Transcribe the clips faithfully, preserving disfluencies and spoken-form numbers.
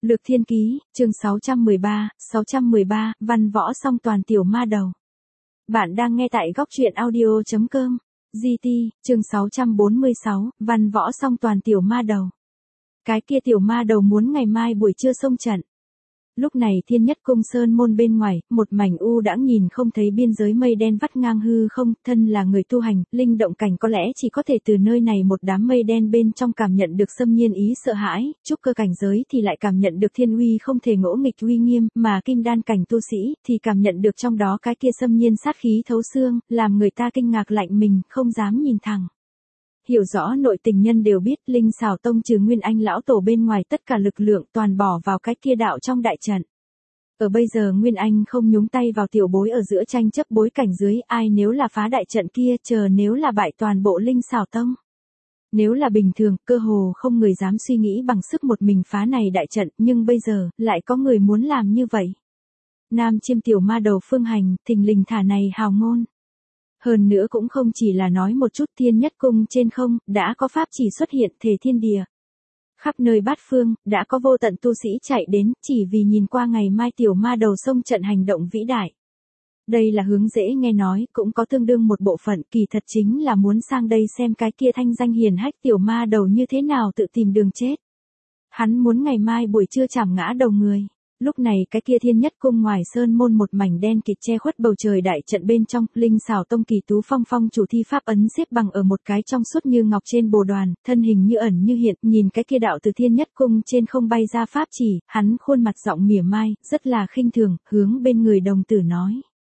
Lược Thiên Ký, chương sáu trăm mười ba, sáu trăm mười ba, văn võ song toàn tiểu ma đầu. Bạn đang nghe tại góc truyện audio chấm com. giê tê, chương sáu trăm bốn mươi sáu, văn võ song toàn tiểu ma đầu. Cái kia tiểu ma đầu muốn ngày mai buổi trưa xông trận. Lúc này Thiên Nhất Cung sơn môn bên ngoài, một mảnh u đãng nhìn không thấy biên giới mây đen vắt ngang hư không, thân là người tu hành, linh động cảnh có lẽ chỉ có thể từ nơi này một đám mây đen bên trong cảm nhận được xâm nhiên ý sợ hãi, trúc cơ cảnh giới thì lại cảm nhận được thiên uy không thể ngỗ nghịch uy nghiêm, mà kim đan cảnh tu sĩ thì cảm nhận được trong đó cái kia xâm nhiên sát khí thấu xương, làm người ta kinh ngạc lạnh mình, không dám nhìn thẳng. Hiểu rõ nội tình nhân đều biết Linh Xảo Tông trừ Nguyên Anh lão tổ bên ngoài tất cả lực lượng toàn bỏ vào cái kia đạo trong đại trận. Ở bây giờ Nguyên Anh không nhúng tay vào tiểu bối ở giữa tranh chấp bối cảnh dưới, ai nếu là phá đại trận kia, chờ nếu là bại toàn bộ Linh Xảo Tông. Nếu là bình thường, cơ hồ không người dám suy nghĩ bằng sức một mình phá này đại trận, nhưng bây giờ, lại có người muốn làm như vậy. Nam chiêm tiểu ma đầu Phương Hành, thình lình thả này hào ngôn. Hơn nữa cũng không chỉ là nói một chút, Thiên Nhất Cung trên không, đã có pháp chỉ xuất hiện thể thiên địa. Khắp nơi bát phương, đã có vô tận tu sĩ chạy đến, chỉ vì nhìn qua ngày mai tiểu ma đầu xông trận hành động vĩ đại. Đây là hướng dễ nghe nói, cũng có tương đương một bộ phận, kỳ thật chính là muốn sang đây xem cái kia thanh danh hiền hách tiểu ma đầu như thế nào tự tìm đường chết. Hắn muốn ngày mai buổi trưa chảm ngã đầu người. Lúc này cái kia Thiên Nhất Cung ngoài sơn môn một mảnh đen kịt che khuất bầu trời đại trận bên trong, Linh Xảo Tông kỳ tú phong phong chủ thi pháp ấn xếp bằng ở một cái trong suốt như ngọc trên bồ đoàn, thân hình như ẩn như hiện, nhìn cái kia đạo từ Thiên Nhất Cung trên không bay ra pháp chỉ, hắn khuôn mặt giọng mỉa mai, rất là khinh thường, hướng bên người đồng tử nói.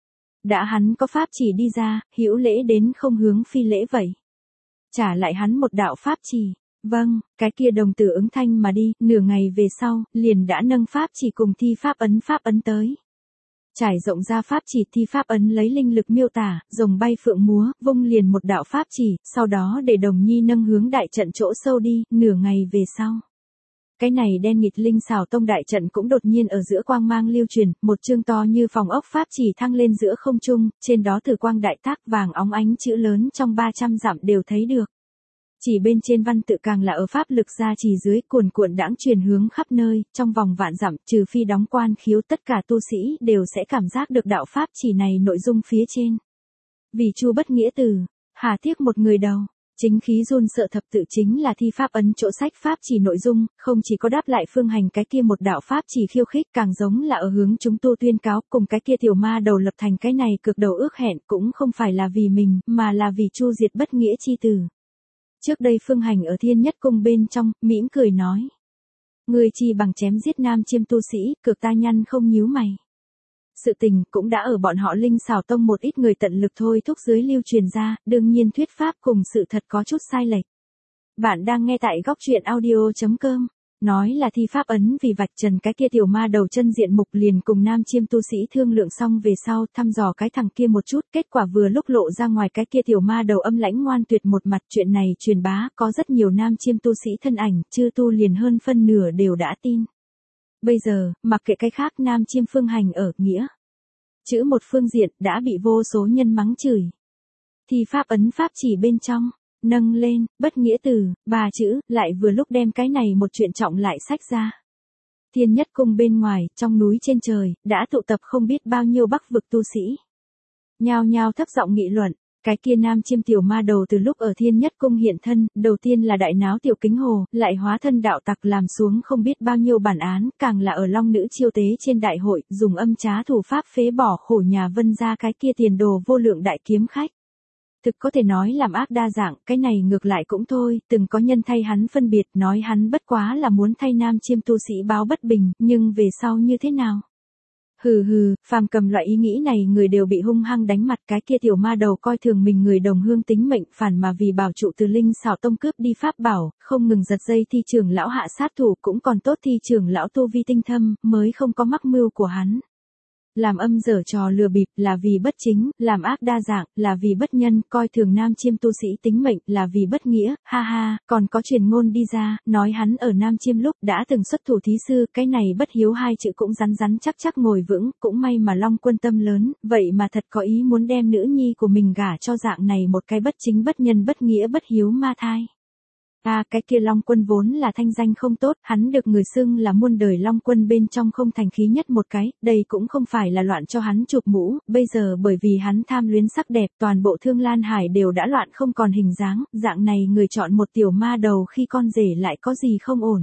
Đã hắn có pháp chỉ đi ra, hữu lễ đến không hướng phi lễ vậy. Trả lại hắn một đạo pháp chỉ. Vâng, cái kia đồng tử ứng thanh mà đi, nửa ngày về sau, liền đã nâng pháp chỉ cùng thi pháp ấn pháp ấn tới. Trải rộng ra pháp chỉ thi pháp ấn lấy linh lực miêu tả, rồng bay phượng múa, vung liền một đạo pháp chỉ, sau đó để đồng nhi nâng hướng đại trận chỗ sâu đi, nửa ngày về sau. Cái này đen nghịt Linh Xảo Tông đại trận cũng đột nhiên ở giữa quang mang lưu truyền, một chương to như phòng ốc pháp chỉ thăng lên giữa không trung, trên đó từ quang đại tác vàng óng ánh chữ lớn trong ba trăm dặm đều thấy được. Chỉ bên trên văn tự càng là ở pháp lực gia trì dưới cuồn cuộn đãng truyền hướng khắp nơi, trong vòng vạn dặm, trừ phi đóng quan khiếu tất cả tu sĩ đều sẽ cảm giác được đạo pháp chỉ này nội dung phía trên. Vì chu bất nghĩa từ, hà tiếc một người đầu, chính khí run sợ thập tự chính là thi pháp ấn chỗ sách pháp chỉ nội dung, không chỉ có đáp lại Phương Hành cái kia một đạo pháp chỉ khiêu khích, càng giống là ở hướng chúng tu tuyên cáo, cùng cái kia tiểu ma đầu lập thành cái này cực đầu ước hẹn, cũng không phải là vì mình, mà là vì chu diệt bất nghĩa chi từ. Trước đây Phương Hành ở Thiên Nhất Cung bên trong, mỉm cười nói. Người chi bằng chém giết nam chiêm tu sĩ, cực ta nhăn không nhíu mày. Sự tình cũng đã ở bọn họ Linh Xảo Tông một ít người tận lực thôi thúc dưới lưu truyền ra, đương nhiên thuyết pháp cùng sự thật có chút sai lệch. Bạn đang nghe tại góc truyện audio chấm com. Nói là thi pháp ấn vì vạch trần cái kia tiểu ma đầu chân diện mục liền cùng nam chiêm tu sĩ thương lượng xong về sau thăm dò cái thằng kia một chút, kết quả vừa lúc lộ ra ngoài cái kia tiểu ma đầu âm lãnh ngoan tuyệt một mặt, chuyện này truyền bá, có rất nhiều nam chiêm tu sĩ thân ảnh, chư tu liền hơn phân nửa đều đã tin. Bây giờ, mặc kệ cái khác nam chiêm Phương Hành ở nghĩa chữ một phương diện đã bị vô số nhân mắng chửi. Thi pháp ấn pháp chỉ bên trong nâng lên, bất nghĩa từ, ba chữ, lại vừa lúc đem cái này một chuyện trọng lại sách ra. Thiên Nhất Cung bên ngoài, trong núi trên trời, đã tụ tập không biết bao nhiêu bắc vực tu sĩ. Nhao nhao thấp giọng nghị luận, cái kia nam chiêm tiểu ma đầu từ lúc ở Thiên Nhất Cung hiện thân, đầu tiên là đại náo tiểu kính hồ, lại hóa thân đạo tặc làm xuống không biết bao nhiêu bản án, càng là ở long nữ chiêu tế trên đại hội, dùng âm trá thủ pháp phế bỏ khổ nhà Vân ra cái kia tiền đồ vô lượng đại kiếm khách. Thực có thể nói làm ác đa dạng, cái này ngược lại cũng thôi, từng có nhân thay hắn phân biệt, nói hắn bất quá là muốn thay nam chiêm tu sĩ báo bất bình, nhưng về sau như thế nào? Hừ hừ, phàm cầm loại ý nghĩ này người đều bị hung hăng đánh mặt, cái kia tiểu ma đầu coi thường mình người đồng hương tính mệnh, phản mà vì bảo trụ từ Linh Xảo Tông cướp đi pháp bảo, không ngừng giật dây thi trưởng lão hạ sát thủ, cũng còn tốt thi trưởng lão tu vi tinh thâm, mới không có mắc mưu của hắn. Làm âm dở trò lừa bịp là vì bất chính, làm ác đa dạng là vì bất nhân, coi thường nam chiêm tu sĩ tính mệnh là vì bất nghĩa, ha ha, còn có truyền ngôn đi ra, nói hắn ở nam chiêm lúc đã từng xuất thủ thí sư, cái này bất hiếu hai chữ cũng rắn rắn chắc chắc ngồi vững, cũng may mà Long Quân tâm lớn, vậy mà thật có ý muốn đem nữ nhi của mình gả cho dạng này một cái bất chính bất nhân bất nghĩa bất hiếu ma thai. À, cái kia Long Quân vốn là thanh danh không tốt, hắn được người xưng là muôn đời Long Quân bên trong không thành khí nhất một cái, đây cũng không phải là loạn cho hắn chụp mũ, bây giờ bởi vì hắn tham luyến sắc đẹp, toàn bộ Thương Lan Hải đều đã loạn không còn hình dáng, dạng này người chọn một tiểu ma đầu khi con rể lại có gì không ổn.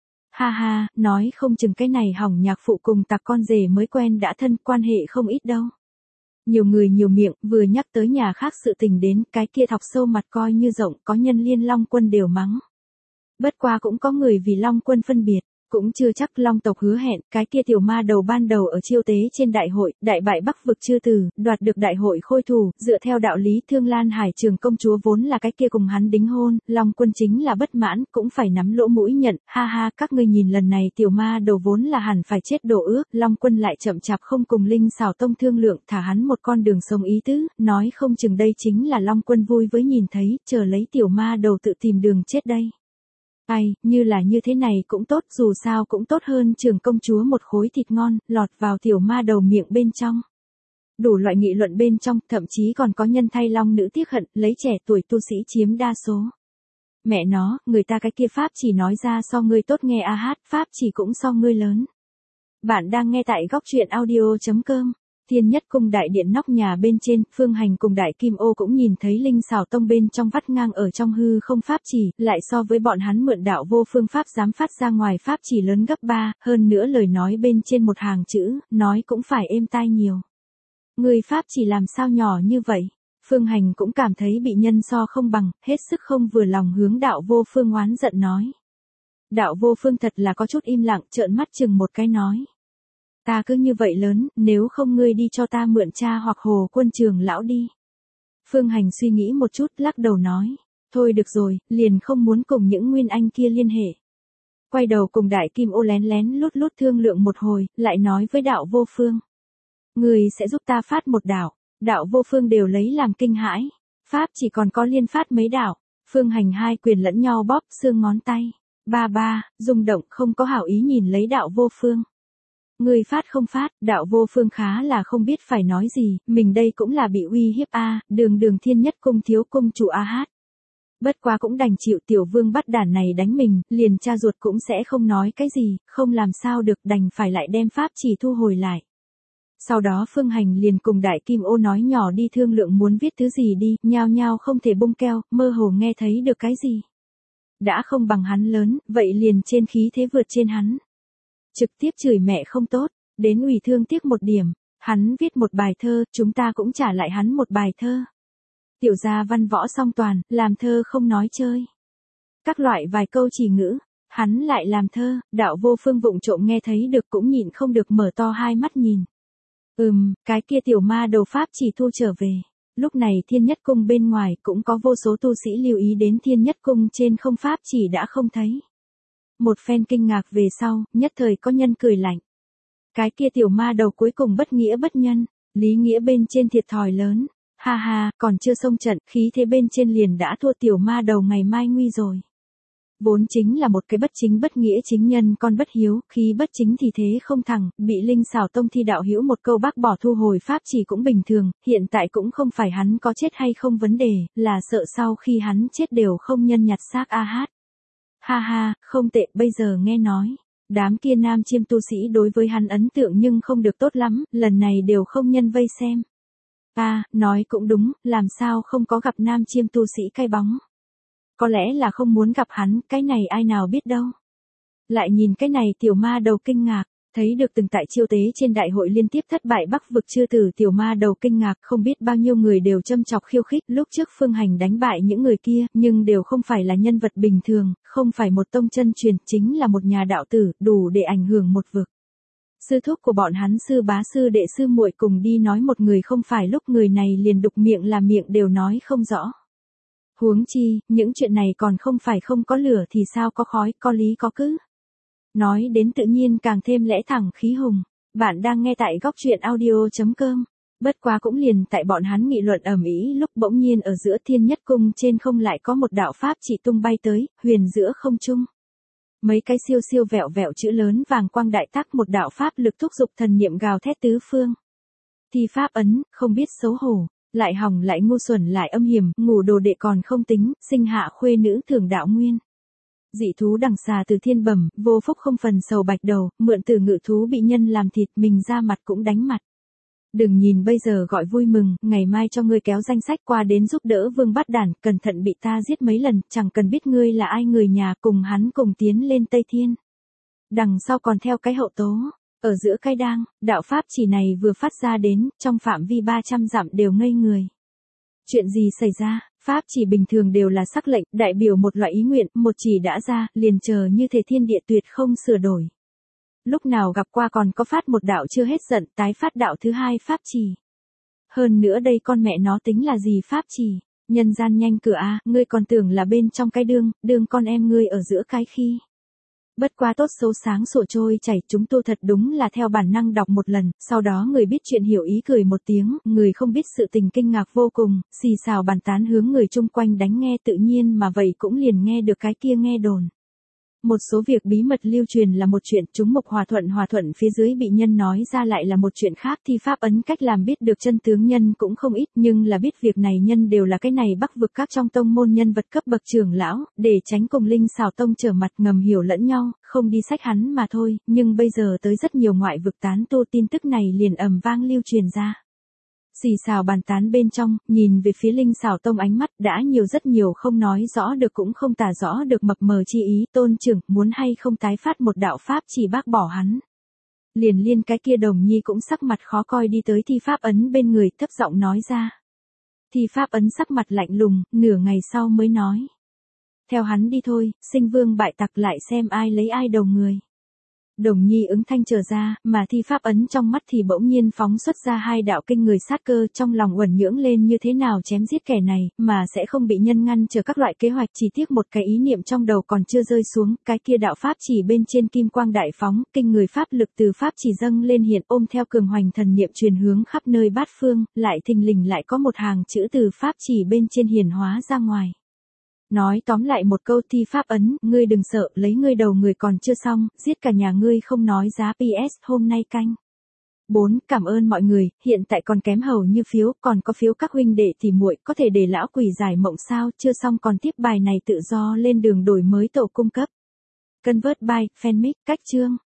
Ha ha, nói không chừng cái này hỏng nhạc phụ cùng tặc con rể mới quen đã thân, quan hệ không ít đâu. Nhiều người nhiều miệng, vừa nhắc tới nhà khác sự tình đến, cái kia thọc sâu mặt coi như rộng, có nhân liên Long Quân đều mắng. Bất qua cũng có người vì Long Quân phân biệt, cũng chưa chắc Long tộc hứa hẹn, cái kia tiểu ma đầu ban đầu ở chiêu tế trên đại hội, đại bại Bắc vực chư tử, đoạt được đại hội khôi thủ, dựa theo đạo lý Thương Lan Hải Trường công chúa vốn là cái kia cùng hắn đính hôn, Long Quân chính là bất mãn, cũng phải nắm lỗ mũi nhận, ha ha, các ngươi nhìn lần này tiểu ma đầu vốn là hẳn phải chết đổ ước, Long Quân lại chậm chạp không cùng Linh Xảo Tông thương lượng, thả hắn một con đường sống ý tứ, nói không chừng đây chính là Long Quân vui với nhìn thấy, chờ lấy tiểu ma đầu tự tìm đường chết đây. Ai, như là như thế này cũng tốt, dù sao cũng tốt hơn Trường công chúa một khối thịt ngon, lọt vào tiểu ma đầu miệng bên trong. Đủ loại nghị luận bên trong, thậm chí còn có nhân thay long nữ tiếc hận, lấy trẻ tuổi tu sĩ chiếm đa số. Mẹ nó, người ta cái kia pháp chỉ nói ra so ngươi tốt nghe a hát, pháp chỉ cũng so ngươi lớn. Bạn đang nghe tại góc truyện audio chấm com. Thiên Nhất Cung đại điện nóc nhà bên trên, Phương Hành cùng Đại Kim Ô cũng nhìn thấy Linh Xảo Tông bên trong vắt ngang ở trong hư không pháp chỉ, lại so với bọn hắn mượn đạo vô phương pháp dám phát ra ngoài pháp chỉ lớn gấp ba, hơn nữa lời nói bên trên một hàng chữ, nói cũng phải êm tai nhiều. Người pháp chỉ làm sao nhỏ như vậy? Phương Hành cũng cảm thấy bị nhân so không bằng, hết sức không vừa lòng hướng đạo vô phương oán giận nói. Đạo vô phương thật là có chút im lặng, trợn mắt chừng một cái nói. Ta cứ như vậy lớn, nếu không ngươi đi cho ta mượn cha hoặc Hồ Quân Trường lão đi. Phương Hành suy nghĩ một chút, lắc đầu nói. Thôi được rồi, liền không muốn cùng những nguyên anh kia liên hệ. Quay đầu cùng Đại Kim Ô lén lén lút lút thương lượng một hồi, lại nói với đạo vô phương. Ngươi sẽ giúp ta phát một đạo. Đạo vô phương đều lấy làm kinh hãi. Pháp chỉ còn có liên phát mấy đạo. Phương Hành hai quyền lẫn nhau bóp xương ngón tay. Ba ba, rung động không có hảo ý nhìn lấy đạo vô phương. Người phát không phát, đạo vô phương khá là không biết phải nói gì, mình đây cũng là bị uy hiếp a, đường đường Thiên Nhất Cung thiếu cung chủ a hát. Bất quá cũng đành chịu tiểu vương bắt đản này đánh mình, liền cha ruột cũng sẽ không nói cái gì, không làm sao được đành phải lại đem pháp chỉ thu hồi lại. Sau đó Phương Hành liền cùng Đại Kim Ô nói nhỏ đi thương lượng muốn viết thứ gì đi, nhao nhao không thể bung keo, mơ hồ nghe thấy được cái gì. Đã không bằng hắn lớn, vậy liền trên khí thế vượt trên hắn. Trực tiếp chửi mẹ không tốt, đến ủy thương tiếc một điểm, hắn viết một bài thơ, chúng ta cũng trả lại hắn một bài thơ. Tiểu gia văn võ song toàn, làm thơ không nói chơi. Các loại vài câu chỉ ngữ, hắn lại làm thơ, đạo vô phương vụng trộm nghe thấy được cũng nhịn không được mở to hai mắt nhìn. Ừm, cái kia tiểu ma đầu pháp chỉ thu trở về. Lúc này Thiên Nhất Cung bên ngoài cũng có vô số tu sĩ lưu ý đến Thiên Nhất Cung trên không pháp chỉ đã không thấy. Một phen kinh ngạc về sau, nhất thời có nhân cười lạnh. Cái kia tiểu ma đầu cuối cùng bất nghĩa bất nhân, lý nghĩa bên trên thiệt thòi lớn. Ha ha, còn chưa xông trận, khí thế bên trên liền đã thua tiểu ma đầu ngày mai nguy rồi. Vốn chính là một cái bất chính bất nghĩa chính nhân con bất hiếu, khi bất chính thì thế không thẳng, bị Linh Xảo Tông thi đạo hữu một câu bác bỏ thu hồi pháp chỉ cũng bình thường, hiện tại cũng không phải hắn có chết hay không vấn đề, là sợ sau khi hắn chết đều không nhân nhặt xác a hát. Ha ha, không tệ, bây giờ nghe nói. Đám kia nam chiêm tu sĩ đối với hắn ấn tượng nhưng không được tốt lắm, lần này đều không nhân vây xem. À, nói cũng đúng, làm sao không có gặp nam chiêm tu sĩ cay bóng. Có lẽ là không muốn gặp hắn, cái này ai nào biết đâu. Lại nhìn cái này tiểu ma đầu kinh ngạc, thấy được từng tại chiêu tế trên đại hội liên tiếp thất bại Bắc vực chư tử tiểu ma đầu kinh ngạc không biết bao nhiêu người đều châm chọc khiêu khích lúc trước Phương Hành đánh bại những người kia, nhưng đều không phải là nhân vật bình thường, không phải một tông chân truyền, chính là một nhà đạo tử, đủ để ảnh hưởng một vực. Sư thúc của bọn hắn sư bá sư đệ sư muội cùng đi nói một người không phải lúc người này liền đục miệng làm miệng đều nói không rõ. Huống chi, những chuyện này còn không phải không có lửa thì sao có khói, có lý có cứ. Nói đến tự nhiên càng thêm lẽ thẳng khí hùng. Bạn đang nghe tại góc truyện audio chấm com. Bất quá cũng liền tại bọn hắn nghị luận ầm ĩ lúc bỗng nhiên ở giữa Thiên Nhất Cung trên không lại có một đạo pháp chỉ tung bay tới, huyền giữa không trung. Mấy cái siêu siêu vẹo vẹo chữ lớn vàng quang đại tác một đạo pháp lực thúc giục thần niệm gào thét tứ phương. Thi pháp ấn, không biết xấu hổ, lại hỏng lại ngu xuẩn lại âm hiểm, ngủ đồ đệ còn không tính, sinh hạ khuê nữ thường đạo nguyên. Dị thú đằng xà từ thiên bẩm, vô phúc không phần sầu bạch đầu, mượn từ ngự thú bị nhân làm thịt, mình ra mặt cũng đánh mặt. Đừng nhìn bây giờ gọi vui mừng, ngày mai cho ngươi kéo danh sách qua đến giúp đỡ Vương Bát Đản, cẩn thận bị ta giết mấy lần, chẳng cần biết ngươi là ai, người nhà cùng hắn cùng tiến lên Tây Thiên. Đằng sau còn theo cái hậu tố, ở giữa cái đang, đạo pháp chỉ này vừa phát ra đến, trong phạm vi ba trăm dặm đều ngây người. Chuyện gì xảy ra? Pháp chỉ bình thường đều là sắc lệnh, đại biểu một loại ý nguyện, một chỉ đã ra, liền chờ như thể thiên địa tuyệt không sửa đổi. Lúc nào gặp qua còn có phát một đạo chưa hết giận, tái phát đạo thứ hai pháp chỉ. Hơn nữa đây con mẹ nó tính là gì pháp chỉ? Nhân gian nhanh cửa a, à, ngươi còn tưởng là bên trong cái đương, đương con em ngươi ở giữa cái khi. Bất quá tốt xấu sáng sủa trôi chảy, chúng tôi thật đúng là theo bản năng đọc một lần, sau đó người biết chuyện hiểu ý cười một tiếng, người không biết sự tình kinh ngạc vô cùng, xì xào bàn tán hướng người chung quanh đánh nghe tự nhiên mà vậy cũng liền nghe được cái kia nghe đồn. Một số việc bí mật lưu truyền là một chuyện, chúng mộc hòa thuận hòa thuận phía dưới bị nhân nói ra lại là một chuyện khác, thi pháp ấn cách làm biết được chân tướng nhân cũng không ít, nhưng là biết việc này nhân đều là cái này Bắc vực các trong tông môn nhân vật cấp bậc trưởng lão, để tránh cùng Linh Xảo tông trở mặt ngầm hiểu lẫn nhau, không đi sách hắn mà thôi, nhưng bây giờ tới rất nhiều ngoại vực tán tu tin tức này liền ầm vang lưu truyền ra. Xì xào bàn tán bên trong, nhìn về phía Linh Xảo tông ánh mắt đã nhiều rất nhiều không nói rõ được cũng không tả rõ được mập mờ chi ý, tôn trưởng muốn hay không tái phát một đạo pháp chỉ bác bỏ hắn. Liền liên cái kia Đồng Nhi cũng sắc mặt khó coi đi tới thi pháp ấn bên người thấp giọng nói ra. Thi pháp ấn sắc mặt lạnh lùng, nửa ngày sau mới nói. Theo hắn đi thôi, sinh vương bại tặc lại xem ai lấy ai đầu người. Đồng Nhi ứng thanh trở ra, mà thi pháp ấn trong mắt thì bỗng nhiên phóng xuất ra hai đạo kinh người sát cơ, trong lòng uẩn nhưỡng lên như thế nào chém giết kẻ này, mà sẽ không bị nhân ngăn trở các loại kế hoạch, chỉ tiếc một cái ý niệm trong đầu còn chưa rơi xuống, cái kia đạo pháp chỉ bên trên kim quang đại phóng, kinh người pháp lực từ pháp chỉ dâng lên hiện ôm theo cường hoành thần niệm truyền hướng khắp nơi bát phương, lại thình lình lại có một hàng chữ từ pháp chỉ bên trên hiển hóa ra ngoài. Nói tóm lại một câu thi pháp ấn, ngươi đừng sợ, lấy ngươi đầu người còn chưa xong, giết cả nhà ngươi không nói giá pê ét hôm nay canh. bốn Cảm ơn mọi người, hiện tại còn kém hầu như phiếu, còn có phiếu các huynh đệ thì muội có thể để lão quỷ giải mộng sao, chưa xong còn tiếp bài này tự do lên đường đổi mới tổ cung cấp. Convert by, fanmic, cách chương.